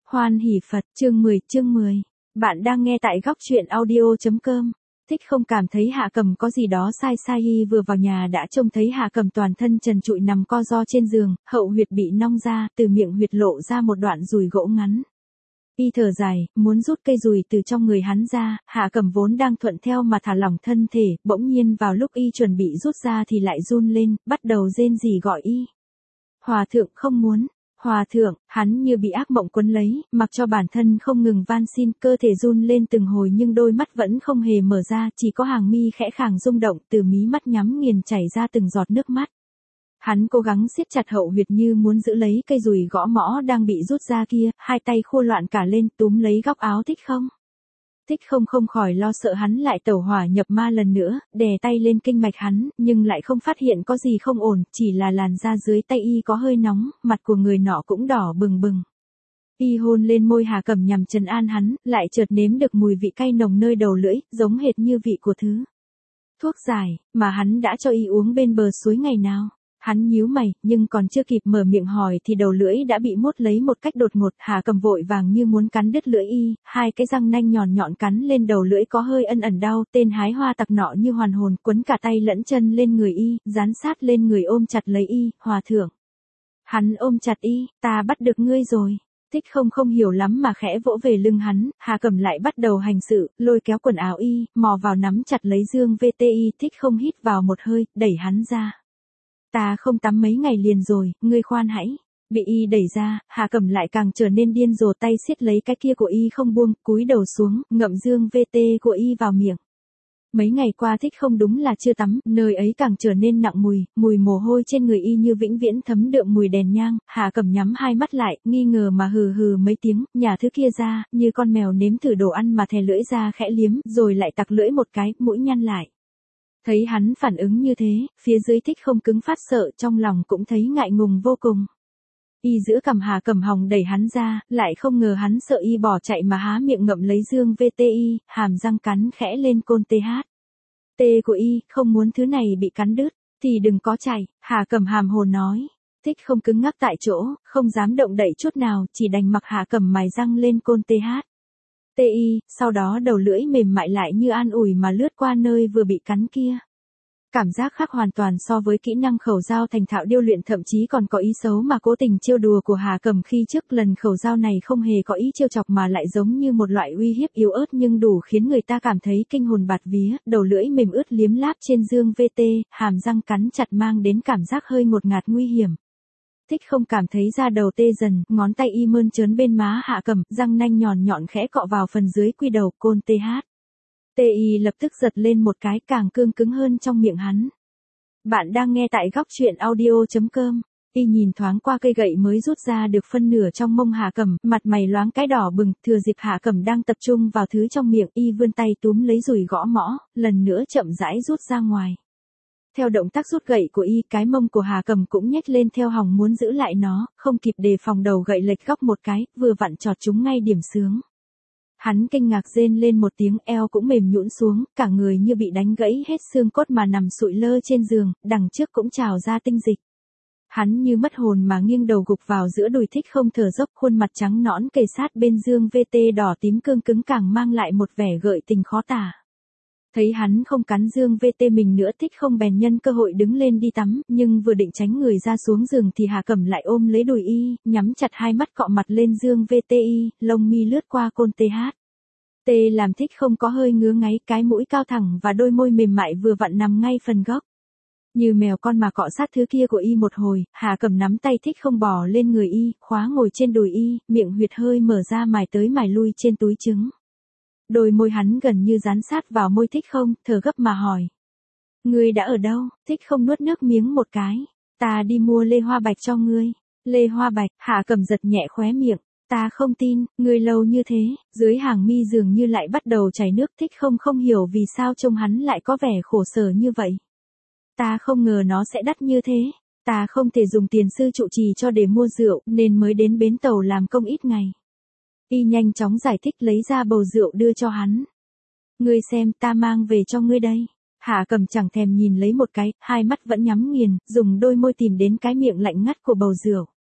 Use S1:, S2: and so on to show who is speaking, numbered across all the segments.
S1: Hoan hỷ Phật, chương 10. Bạn đang nghe tại góc truyện audio.com. Thích không cảm thấy Hạ Cầm có gì đó sai sai. Y vừa vào nhà đã trông thấy Hạ Cầm toàn thân trần trụi nằm co ro trên giường, hậu huyệt bị nong ra, từ miệng huyệt lộ ra một đoạn dùi gỗ ngắn. Y thở dài, muốn rút cây dùi từ trong người hắn ra. Hạ Cầm vốn đang thuận theo mà thả lỏng thân thể, bỗng nhiên vào lúc y chuẩn bị rút ra thì lại run lên, bắt đầu rên rỉ gọi y. Hòa thượng không muốn. Hòa thượng, hắn như bị ác mộng quấn lấy, mặc cho bản thân không ngừng van xin, cơ thể run lên từng hồi nhưng đôi mắt vẫn không hề mở ra, chỉ có hàng mi khẽ khàng rung động, từ mí mắt nhắm nghiền chảy ra từng giọt nước mắt. Hắn cố gắng siết chặt hậu huyệt như muốn giữ lấy cây dùi gõ mõ đang bị rút ra kia, hai tay khô loạn cả lên túm lấy góc áo Thích không. Thích không khỏi lo sợ hắn lại tẩu hỏa nhập ma lần nữa, đè tay lên kinh mạch hắn, nhưng lại không phát hiện có gì không ổn, chỉ là làn da dưới tay y có hơi nóng, mặt của người nọ cũng đỏ bừng bừng. Y hôn lên môi Hạ Cầm nhằm trấn an hắn, lại chợt nếm được mùi vị cay nồng nơi đầu lưỡi, giống hệt như vị của thứ thuốc giải mà hắn đã cho y uống bên bờ suối ngày nào. Hắn nhíu mày, nhưng còn chưa kịp mở miệng hỏi thì đầu lưỡi đã bị mốt lấy một cách đột ngột. Hạ Cầm vội vàng như muốn cắn đứt lưỡi y, hai cái răng nanh nhọn nhọn cắn lên đầu lưỡi có hơi ân ẩn đau. Tên hái hoa tặc nọ như hoàn hồn, quấn cả tay lẫn chân lên người y, dán sát lên người ôm chặt lấy y. Hòa thượng. Hắn ôm chặt y, ta bắt được ngươi rồi. Thích không hiểu lắm mà khẽ vỗ về lưng hắn. Hạ Cầm lại bắt đầu hành sự, lôi kéo quần áo y, mò vào nắm chặt lấy dương VTI. Thích không hít vào một hơi, đẩy hắn ra. Ta không tắm mấy ngày liền rồi, ngươi khoan hãy. Bị y đẩy ra, Hạ Cầm lại càng trở nên điên rồ, tay siết lấy cái kia của y không buông, cúi đầu xuống, ngậm dương VT của y vào miệng. Mấy ngày qua Thích không đúng là chưa tắm, nơi ấy càng trở nên nặng mùi mồ hôi trên người y như vĩnh viễn thấm đượm mùi đèn nhang. Hạ Cầm nhắm hai mắt lại, nghi ngờ mà hừ mấy tiếng, nhả thứ kia ra, như con mèo nếm thử đồ ăn mà thè lưỡi ra khẽ liếm, rồi lại tặc lưỡi một cái, mũi nhăn lại. Thấy hắn phản ứng như thế, phía dưới Thích không cứng phát sợ, trong lòng cũng thấy ngại ngùng vô cùng. Y giữa cằm Hạ Cầm hòng đẩy hắn ra, lại không ngờ hắn sợ y bỏ chạy mà há miệng ngậm lấy dương VTI, hàm răng cắn khẽ lên côn TH. T của y, không muốn thứ này bị cắn đứt, thì đừng có chạy. Hạ Cầm hàm hồ nói. Thích không cứng ngắc tại chỗ, không dám động đậy chút nào, chỉ đành mặc Hạ Cầm mài răng lên côn TH. TI, sau đó đầu lưỡi mềm mại lại như an ủi mà lướt qua nơi vừa bị cắn kia. Cảm giác khác hoàn toàn so với kỹ năng khẩu dao thành thạo điêu luyện, thậm chí còn có ý xấu mà cố tình trêu đùa của Hạ Cầm khi trước. Lần khẩu dao này không hề có ý trêu chọc mà lại giống như một loại uy hiếp yếu ớt nhưng đủ khiến người ta cảm thấy kinh hồn bạt vía. Đầu lưỡi mềm ướt liếm láp trên dương VT, hàm răng cắn chặt mang đến cảm giác hơi ngột ngạt nguy hiểm. Thích không cảm thấy da đầu tê dần, ngón tay y mơn trớn bên má Hạ Cầm, răng nanh nhọn nhọn khẽ cọ vào phần dưới quy đầu côn TH. TI lập tức giật lên một cái, càng cứng hơn trong miệng hắn. Bạn đang nghe tại góc truyện audio.com. Y nhìn thoáng qua cây gậy mới rút ra được phân nửa trong mông Hạ Cầm, mặt mày loáng cái đỏ bừng, thừa dịp Hạ Cầm đang tập trung vào thứ trong miệng, y vươn tay túm lấy dùi gõ mõ, lần nữa chậm rãi rút ra ngoài. Theo động tác rút gậy của y, cái mông của Hạ Cầm cũng nhếch lên theo hòng muốn giữ lại nó, không kịp đề phòng đầu gậy lệch góc một cái, vừa vặn chọt trúng ngay điểm xướng. Hắn kinh ngạc rên lên một tiếng, eo cũng mềm nhũn xuống, cả người như bị đánh gãy hết xương cốt mà nằm sụi lơ trên giường, đằng trước cũng trào ra tinh dịch. Hắn như mất hồn mà nghiêng đầu gục vào giữa đùi Thích không, thở dốc, khuôn mặt trắng nõn kề sát bên dương VT đỏ tím cứng càng mang lại một vẻ gợi tình khó tả. Thấy hắn không cắn dương VT mình nữa, Thích không bèn nhân cơ hội đứng lên đi tắm, nhưng vừa định tránh người ra xuống giường thì Hạ Cầm lại ôm lấy đùi y, nhắm chặt hai mắt cọ mặt lên dương VTI, lông mi lướt qua côn TH. T làm Thích không có hơi ngứa ngáy, cái mũi cao thẳng và đôi môi mềm mại vừa vặn nằm ngay phần góc. Như mèo con mà cọ sát thứ kia của y một hồi, Hạ Cầm nắm tay Thích không bò lên người y, khóa ngồi trên đùi y, miệng huyệt hơi mở ra mài tới mài lui trên túi trứng. Đôi môi hắn gần như dán sát vào môi Thích không, thở gấp mà hỏi. Ngươi đã ở đâu? Thích không nuốt nước miếng một cái. Ta đi mua lê hoa bạch cho ngươi. Lê hoa bạch, Hạ Cầm giật nhẹ khóe miệng. Ta không tin, ngươi lâu như thế, dưới hàng mi dường như lại bắt đầu chảy nước. Thích không hiểu vì sao trông hắn lại có vẻ khổ sở như vậy. Ta không ngờ nó sẽ đắt như thế. Ta không thể dùng tiền sư trụ trì cho để mua rượu, nên mới đến bến tàu làm công ít ngày. Y nhanh chóng giải thích lấy ra bầu rượu đưa cho hắn. Ngươi xem, ta mang về cho ngươi đây. Hạ Cầm chẳng thèm nhìn lấy một cái, hai mắt vẫn nhắm nghiền, dùng đôi môi tìm đến cái miệng lạnh ngắt của bầu rượu.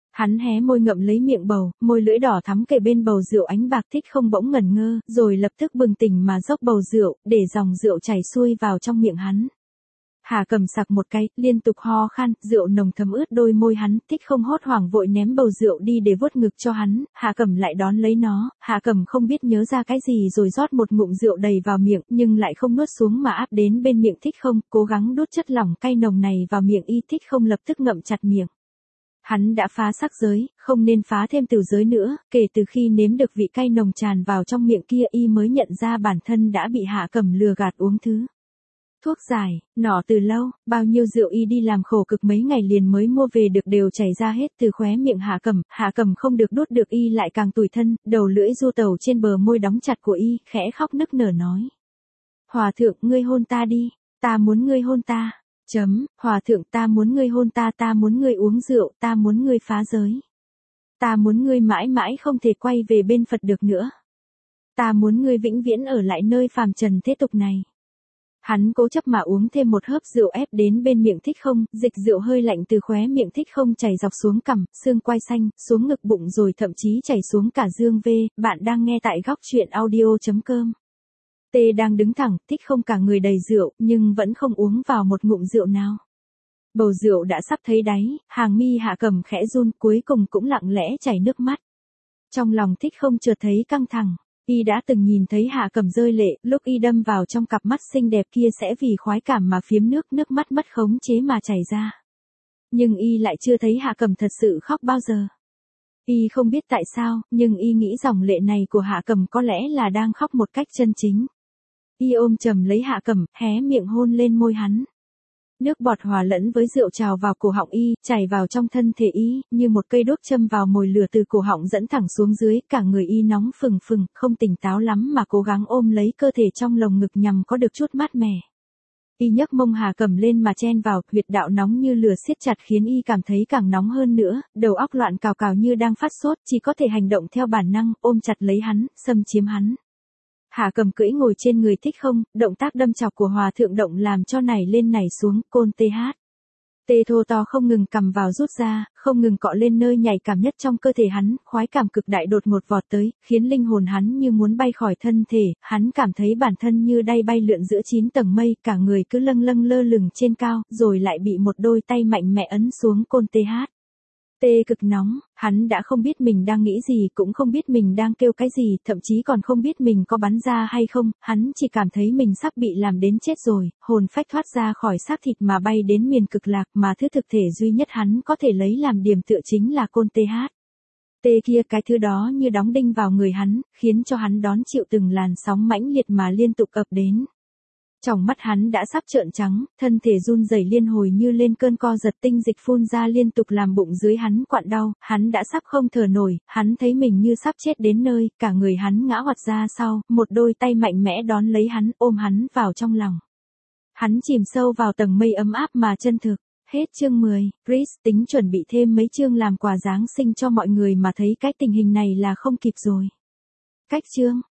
S1: Hắn hé môi ngậm lấy miệng bầu, môi lưỡi đỏ thắm kề bên bầu rượu ánh bạc. Thích không bỗng ngẩn ngơ, rồi lập tức bừng tỉnh mà dốc bầu rượu, để dòng rượu chảy xuôi vào trong miệng hắn. Hà Cầm sặc một cái, liên tục ho khan, rượu nồng thấm ướt đôi môi hắn. Thích không hốt hoảng vội ném bầu rượu đi để vuốt ngực cho hắn. Hà Cầm lại đón lấy nó. Hà Cầm không biết nhớ ra cái gì rồi rót một ngụm rượu đầy vào miệng, nhưng lại không nuốt xuống mà áp đến bên miệng Thích không, cố gắng đút chất lỏng cay nồng này vào miệng y. Thích không lập tức ngậm chặt miệng. Hắn đã phá sắc giới, không nên phá thêm tử giới nữa. Kể từ khi nếm được vị cay nồng tràn vào trong miệng kia, y mới nhận ra bản thân đã bị Hà Cầm lừa gạt uống thứ thuốc giải, nọ từ lâu. Bao nhiêu rượu y đi làm khổ cực mấy ngày liền mới mua về được đều chảy ra hết từ khóe miệng Hà Cầm. Hà Cầm không được đút được y lại càng tủi thân, đầu lưỡi du tẩu trên bờ môi đóng chặt của y, khẽ khóc nức nở nói: Hòa thượng, ngươi hôn ta đi, ta muốn ngươi hôn ta. Hòa thượng, ta muốn ngươi hôn ta, ta muốn ngươi uống rượu, ta muốn ngươi phá giới. Ta muốn ngươi mãi mãi không thể quay về bên Phật được nữa. Ta muốn ngươi vĩnh viễn ở lại nơi phàm trần thế tục này. Hắn cố chấp mà uống thêm một hớp rượu ép đến bên miệng Thích không, dịch rượu hơi lạnh từ khóe miệng Thích không chảy dọc xuống cằm, xương quai xanh, xuống ngực bụng rồi thậm chí chảy xuống cả dương V. Bạn đang nghe tại góc truyện audio.com. Tê đang đứng thẳng, Thích không cả người đầy rượu, nhưng vẫn không uống vào một ngụm rượu nào. Bầu rượu đã sắp thấy đáy, hàng mi Hà Cầm khẽ run, cuối cùng cũng lặng lẽ chảy nước mắt. Trong lòng Thích không chợt thấy căng thẳng. Y đã từng nhìn thấy Hà Cầm rơi lệ, lúc y đâm vào trong cặp mắt xinh đẹp kia sẽ vì khoái cảm mà phiếm nước mắt mất khống chế mà chảy ra. Nhưng y lại chưa thấy Hà Cầm thật sự khóc bao giờ. Y không biết tại sao, nhưng y nghĩ dòng lệ này của Hà Cầm có lẽ là đang khóc một cách chân chính. Y ôm chầm lấy Hà Cầm, hé miệng hôn lên môi hắn. Nước bọt hòa lẫn với rượu trào vào cổ họng y, chảy vào trong thân thể y, như một cây đốt châm vào mồi lửa từ cổ họng dẫn thẳng xuống dưới, cả người y nóng phừng phừng, không tỉnh táo lắm mà cố gắng ôm lấy cơ thể trong lồng ngực nhằm có được chút mát mẻ. Y nhấc mông Hà Cầm lên mà chen vào, huyệt đạo nóng như lửa siết chặt khiến y cảm thấy càng nóng hơn nữa, đầu óc loạn cào cào như đang phát sốt, chỉ có thể hành động theo bản năng, ôm chặt lấy hắn, xâm chiếm hắn. Hà Cầm cưỡi ngồi trên người Thích không, động tác đâm chọc của hòa thượng động làm cho nảy lên nảy xuống, côn TH. Tê thô to không ngừng cầm vào rút ra, không ngừng cọ lên nơi nhạy cảm nhất trong cơ thể hắn, khoái cảm cực đại đột ngột vọt tới, khiến linh hồn hắn như muốn bay khỏi thân thể, hắn cảm thấy bản thân như đay bay lượn giữa 9 tầng mây, cả người cứ lâng lâng lơ lửng trên cao, rồi lại bị một đôi tay mạnh mẽ ấn xuống côn TH. Tê cực nóng, hắn đã không biết mình đang nghĩ gì, cũng không biết mình đang kêu cái gì, thậm chí còn không biết mình có bắn ra hay không, hắn chỉ cảm thấy mình sắp bị làm đến chết rồi, hồn phách thoát ra khỏi xác thịt mà bay đến miền cực lạc, mà thứ thực thể duy nhất hắn có thể lấy làm điểm tựa chính là côn TH. Tê kia, cái thứ đó như đóng đinh vào người hắn, khiến cho hắn đón chịu từng làn sóng mãnh liệt mà liên tục ập đến. Trong mắt hắn đã sắp trợn trắng, thân thể run rẩy liên hồi như lên cơn co giật, tinh dịch phun ra liên tục làm bụng dưới hắn quặn đau, hắn đã sắp không thở nổi, hắn thấy mình như sắp chết đến nơi, cả người hắn ngã hoạt ra sau, một đôi tay mạnh mẽ đón lấy hắn, ôm hắn vào trong lòng. Hắn chìm sâu vào tầng mây ấm áp mà chân thực. Hết chương 10, Chris tính chuẩn bị thêm mấy chương làm quà Giáng sinh cho mọi người mà thấy cái tình hình này là không kịp rồi. Cách chương